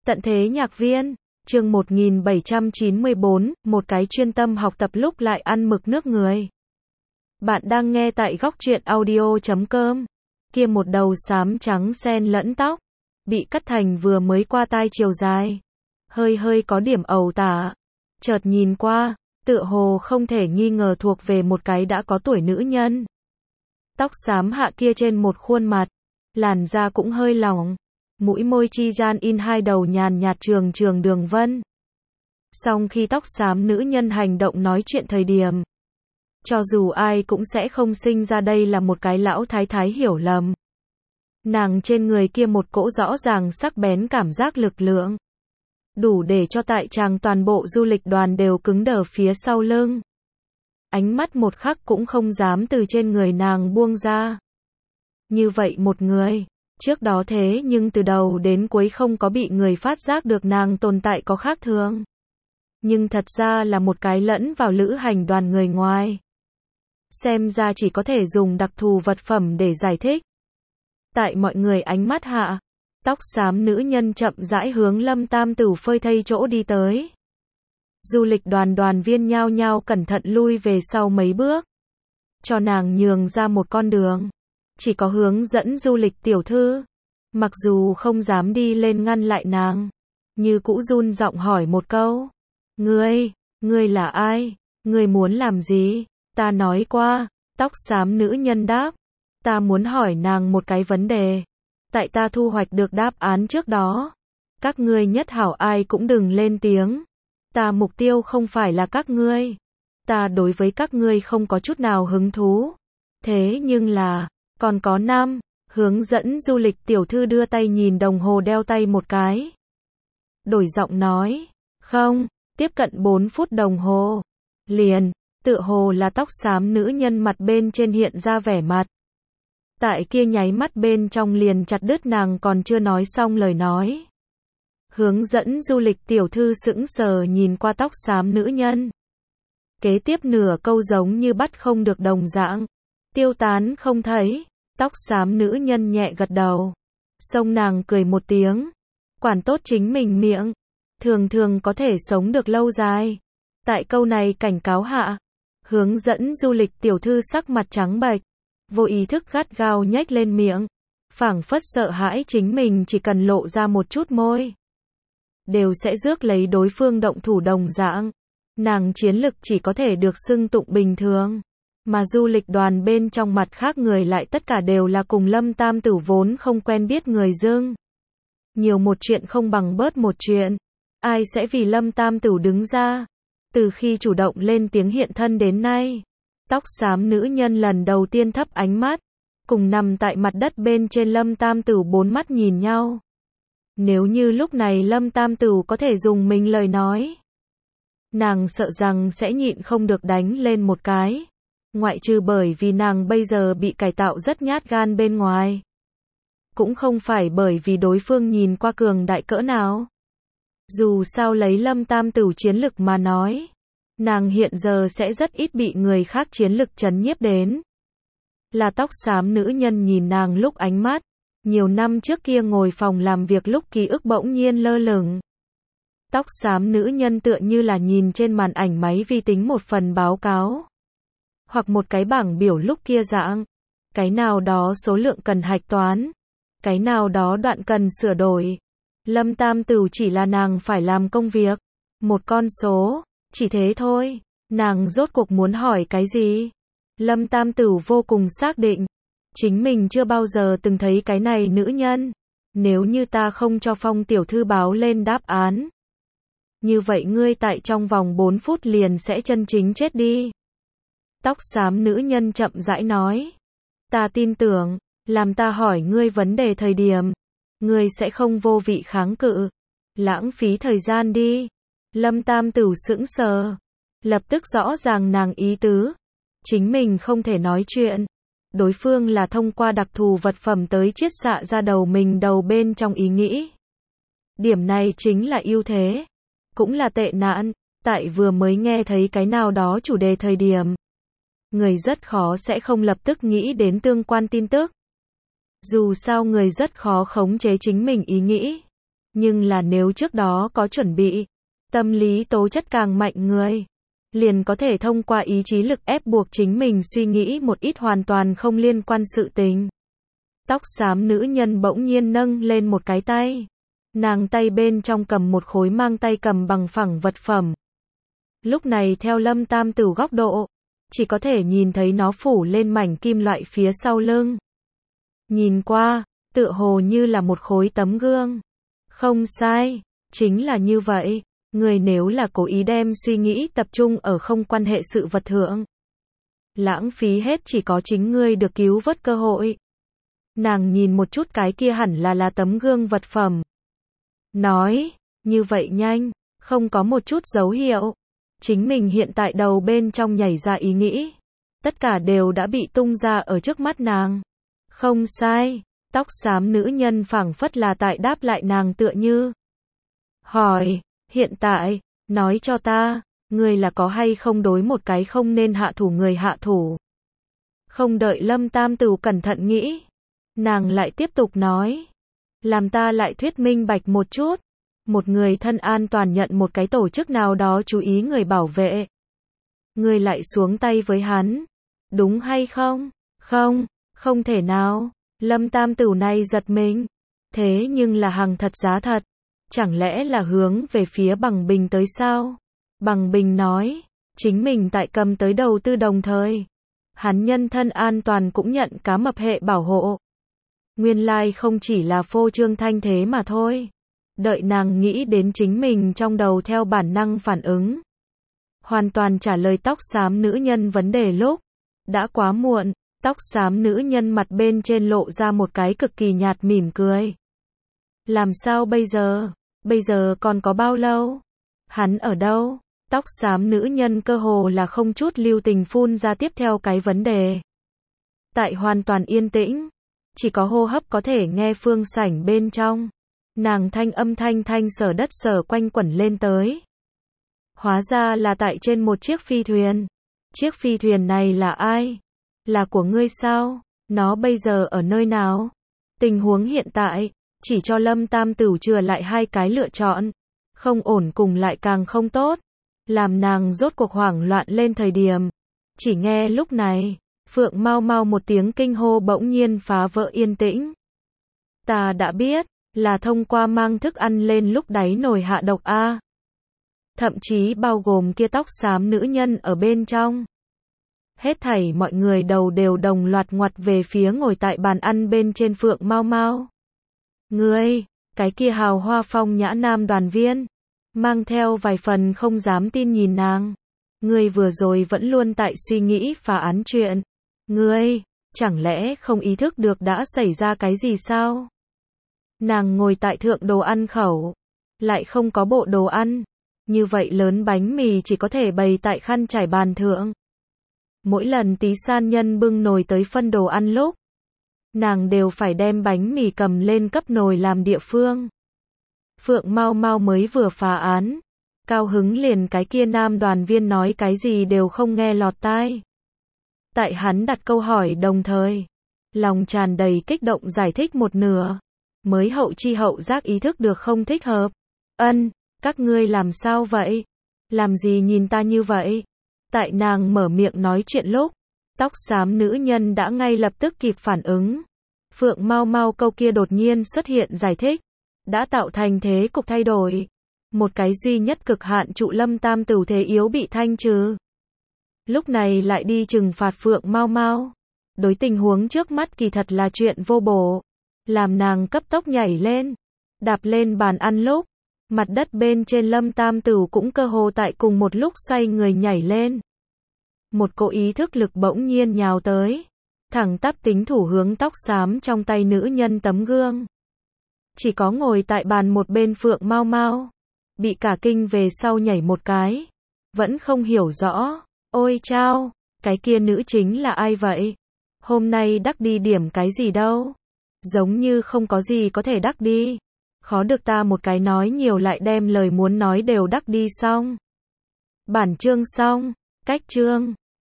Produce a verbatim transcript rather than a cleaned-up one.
Tận thế nhạc viên, chương một nghìn bảy trăm chín mươi bốn, một cái chuyên tâm học tập lúc lại ăn mực nước người. Bạn đang nghe tại góc truyện audio chấm com. Kia một đầu xám trắng xen lẫn tóc, bị cắt thành vừa mới qua tai chiều dài. Hơi hơi có điểm ẩu tả. Chợt nhìn qua, tựa hồ không thể nghi ngờ thuộc về một cái đã có tuổi nữ nhân. Tóc xám hạ kia trên một khuôn mặt, làn da cũng hơi lỏng. Mũi môi chi gian in hai đầu nhàn nhạt trường trường đường vân. Song khi tóc xám nữ nhân hành động nói chuyện thời điểm, cho dù ai cũng sẽ không sinh ra đây là một cái lão thái thái hiểu lầm. Nàng trên người kia một cỗ rõ ràng sắc bén cảm giác lực lượng, đủ để cho tại tràng toàn bộ du lịch đoàn đều cứng đờ phía sau lưng. Ánh mắt một khắc cũng không dám từ trên người nàng buông ra. Như vậy một người, trước đó thế nhưng từ đầu đến cuối không có bị người phát giác được nàng tồn tại có khác thường. Nhưng thật ra là một cái lẫn vào lữ hành đoàn người ngoài. Xem ra chỉ có thể dùng đặc thù vật phẩm để giải thích. Tại mọi người ánh mắt hạ, tóc xám nữ nhân chậm rãi hướng Lâm Tam Tửu phơi thây chỗ đi tới. Du lịch đoàn đoàn viên nhao nhao cẩn thận lui về sau mấy bước, cho nàng nhường ra một con đường. Chỉ có hướng dẫn du lịch tiểu thư, mặc dù không dám đi lên ngăn lại nàng, như cũ run giọng hỏi một câu. Ngươi, ngươi là ai? Ngươi muốn làm gì? Ta nói qua, tóc xám nữ nhân đáp. Ta muốn hỏi nàng một cái vấn đề. Tại ta thu hoạch được đáp án trước đó, các ngươi nhất hảo ai cũng đừng lên tiếng. Ta mục tiêu không phải là các ngươi. Ta đối với các ngươi không có chút nào hứng thú. Thế nhưng là, còn có năm, hướng dẫn du lịch tiểu thư đưa tay nhìn đồng hồ đeo tay một cái. Đổi giọng nói, không, tiếp cận bốn phút đồng hồ. Liền, tựa hồ là tóc xám nữ nhân mặt bên trên hiện ra vẻ mặt. Tại kia nháy mắt bên trong liền chặt đứt nàng còn chưa nói xong lời nói. Hướng dẫn du lịch tiểu thư sững sờ nhìn qua tóc xám nữ nhân. Kế tiếp nửa câu giống như bắt không được đồng dạng, tiêu tán không thấy. Tóc xám nữ nhân nhẹ gật đầu, xông nàng cười một tiếng. Quản tốt chính mình miệng, thường thường có thể sống được lâu dài. Tại câu này cảnh cáo hạ, hướng dẫn du lịch tiểu thư sắc mặt trắng bệch, vô ý thức gắt gao nhếch lên miệng, phảng phất sợ hãi chính mình chỉ cần lộ ra một chút môi, đều sẽ rước lấy đối phương động thủ đồng dạng. Nàng chiến lực chỉ có thể được xưng tụng bình thường. Mà du lịch đoàn bên trong mặt khác người lại tất cả đều là cùng Lâm Tam Tửu vốn không quen biết người dưng. Nhiều một chuyện không bằng bớt một chuyện. Ai sẽ vì Lâm Tam Tửu đứng ra? Từ khi chủ động lên tiếng hiện thân đến nay, tóc xám nữ nhân lần đầu tiên thấp ánh mắt, cùng nằm tại mặt đất bên trên Lâm Tam Tửu bốn mắt nhìn nhau. Nếu như lúc này Lâm Tam Tửu có thể dùng mình lời nói, nàng sợ rằng sẽ nhịn không được đánh lên một cái. Ngoại trừ bởi vì nàng bây giờ bị cải tạo rất nhát gan bên ngoài. Cũng không phải bởi vì đối phương nhìn qua cường đại cỡ nào. Dù sao lấy Lâm Tam Tửu chiến lực mà nói, nàng hiện giờ sẽ rất ít bị người khác chiến lực chấn nhiếp đến. Là tóc xám nữ nhân nhìn nàng lúc ánh mắt, nhiều năm trước kia ngồi phòng làm việc lúc ký ức bỗng nhiên lơ lửng. Tóc xám nữ nhân tựa như là nhìn trên màn ảnh máy vi tính một phần báo cáo. Hoặc một cái bảng biểu lúc kia dạng, cái nào đó số lượng cần hạch toán, cái nào đó đoạn cần sửa đổi. Lâm Tam Tửu chỉ là nàng phải làm công việc, một con số, chỉ thế thôi. Nàng rốt cuộc muốn hỏi cái gì? Lâm Tam Tửu vô cùng xác định, chính mình chưa bao giờ từng thấy cái này nữ nhân. Nếu như ta không cho Phong tiểu thư báo lên đáp án, như vậy ngươi tại trong vòng bốn phút liền sẽ chân chính chết đi. Tóc xám nữ nhân chậm rãi nói. Ta tin tưởng, làm ta hỏi ngươi vấn đề thời điểm, ngươi sẽ không vô vị kháng cự, lãng phí thời gian đi. Lâm Tam Tửu sững sờ, lập tức rõ ràng nàng ý tứ. Chính mình không thể nói chuyện. Đối phương là thông qua đặc thù vật phẩm tới chiết xạ ra đầu mình đầu bên trong ý nghĩ. Điểm này chính là ưu thế, cũng là tệ nạn. Tại vừa mới nghe thấy cái nào đó chủ đề thời điểm, người rất khó sẽ không lập tức nghĩ đến tương quan tin tức. Dù sao người rất khó khống chế chính mình ý nghĩ. Nhưng là nếu trước đó có chuẩn bị, tâm lý tố chất càng mạnh người, liền có thể thông qua ý chí lực ép buộc chính mình suy nghĩ một ít hoàn toàn không liên quan sự tình. Tóc xám nữ nhân bỗng nhiên nâng lên một cái tay. Nàng tay bên trong cầm một khối mang tay cầm bằng phẳng vật phẩm. Lúc này theo Lâm Tam Tửu góc độ, chỉ có thể nhìn thấy nó phủ lên mảnh kim loại phía sau lưng. Nhìn qua, tựa hồ như là một khối tấm gương. Không sai, chính là như vậy. Người nếu là cố ý đem suy nghĩ tập trung ở không quan hệ sự vật thượng, lãng phí hết chỉ có chính ngươi được cứu vớt cơ hội. Nàng nhìn một chút cái kia hẳn là là tấm gương vật phẩm. Nói, như vậy nhanh, không có một chút dấu hiệu. Chính mình hiện tại đầu bên trong nhảy ra ý nghĩ. Tất cả đều đã bị tung ra ở trước mắt nàng. Không sai, tóc xám nữ nhân phảng phất là tại đáp lại nàng tựa như. Hỏi, hiện tại, nói cho ta, ngươi là có hay không đối một cái không nên hạ thủ người hạ thủ. Không đợi Lâm Tam Tửu cẩn thận nghĩ. Nàng lại tiếp tục nói. Làm ta lại thuyết minh bạch một chút. Một người thân an toàn nhận một cái tổ chức nào đó chú ý người bảo vệ. Ngươi lại xuống tay với hắn. Đúng hay không? Không, không thể nào. Lâm Tam Tửu này giật mình. Thế nhưng là hàng thật giá thật. Chẳng lẽ là hướng về phía Bằng Bình tới sao? Bằng Bình nói. Chính mình tại cầm tới đầu tư đồng thời. Hắn nhân thân an toàn cũng nhận cá mập hệ bảo hộ. Nguyên lai không chỉ là phô trương thanh thế mà thôi. Đợi nàng nghĩ đến chính mình trong đầu theo bản năng phản ứng. Hoàn toàn trả lời tóc xám nữ nhân vấn đề lúc. Đã quá muộn, tóc xám nữ nhân mặt bên trên lộ ra một cái cực kỳ nhạt mỉm cười. Làm sao bây giờ? Bây giờ còn có bao lâu? Hắn ở đâu? Tóc xám nữ nhân cơ hồ là không chút lưu tình phun ra tiếp theo cái vấn đề. Tại hoàn toàn yên tĩnh. Chỉ có hô hấp có thể nghe phương sảnh bên trong. Nàng thanh âm thanh thanh sở đất sở quanh quẩn lên tới. Hóa ra là tại trên một chiếc phi thuyền. Chiếc phi thuyền này là ai? Là của ngươi sao? Nó bây giờ ở nơi nào? Tình huống hiện tại, chỉ cho Lâm Tam Tửu chừa lại hai cái lựa chọn. Không ổn cùng lại càng không tốt. Làm nàng rốt cuộc hoảng loạn lên thời điểm. Chỉ nghe lúc này, Phượng Mau Mau một tiếng kinh hô bỗng nhiên phá vỡ yên tĩnh. Ta đã biết, là thông qua mang thức ăn lên lúc đáy nồi hạ độc A. Thậm chí bao gồm kia tóc xám nữ nhân ở bên trong. Hết thảy mọi người đầu đều đồng loạt ngoặt về phía ngồi tại bàn ăn bên trên Phượng Mau Mau. Ngươi, cái kia hào hoa phong nhã nam đoàn viên, mang theo vài phần không dám tin nhìn nàng. Ngươi vừa rồi vẫn luôn tại suy nghĩ phá án chuyện. Ngươi, chẳng lẽ không ý thức được đã xảy ra cái gì sao? Nàng ngồi tại thượng đồ ăn khẩu, lại không có bộ đồ ăn. Như vậy lớn bánh mì chỉ có thể bày tại khăn trải bàn thượng. Mỗi lần tí san nhân bưng nồi tới phân đồ ăn lúc, nàng đều phải đem bánh mì cầm lên cấp nồi làm địa phương. Phượng Mau Mau mới vừa phá án, cao hứng liền cái kia nam đoàn viên nói cái gì đều không nghe lọt tai. Tại hắn đặt câu hỏi đồng thời, lòng tràn đầy kích động giải thích một nửa, mới hậu chi hậu giác ý thức được không thích hợp. Ân, các ngươi làm sao vậy? Làm gì nhìn ta như vậy? Tại nàng mở miệng nói chuyện lúc, tóc xám nữ nhân đã ngay lập tức kịp phản ứng. Phượng Mau Mau câu kia đột nhiên xuất hiện giải thích, đã tạo thành thế cục thay đổi. Một cái duy nhất cực hạn trụ Lâm Tam Tửu thế yếu bị thanh trừ. Lúc này lại đi trừng phạt Phượng Mau Mau. Đối tình huống trước mắt kỳ thật là chuyện vô bổ. Làm nàng cấp tốc nhảy lên, đạp lên bàn ăn lúc, mặt đất bên trên Lâm Tam Tửu cũng cơ hồ tại cùng một lúc xoay người nhảy lên. Một cỗ ý thức lực bỗng nhiên nhào tới, thẳng tắp tính thủ hướng tóc xám trong tay nữ nhân tấm gương. Chỉ có ngồi tại bàn một bên Phượng Mau Mau, bị cả kinh về sau nhảy một cái, vẫn không hiểu rõ. Ôi chao, cái kia nữ chính là ai vậy? Hôm nay đắc đi điểm cái gì đâu? Giống như không có gì có thể đắc đi. Khó được ta một cái nói nhiều lại đem lời muốn nói đều đắc đi xong. Bản chương xong, cách chương.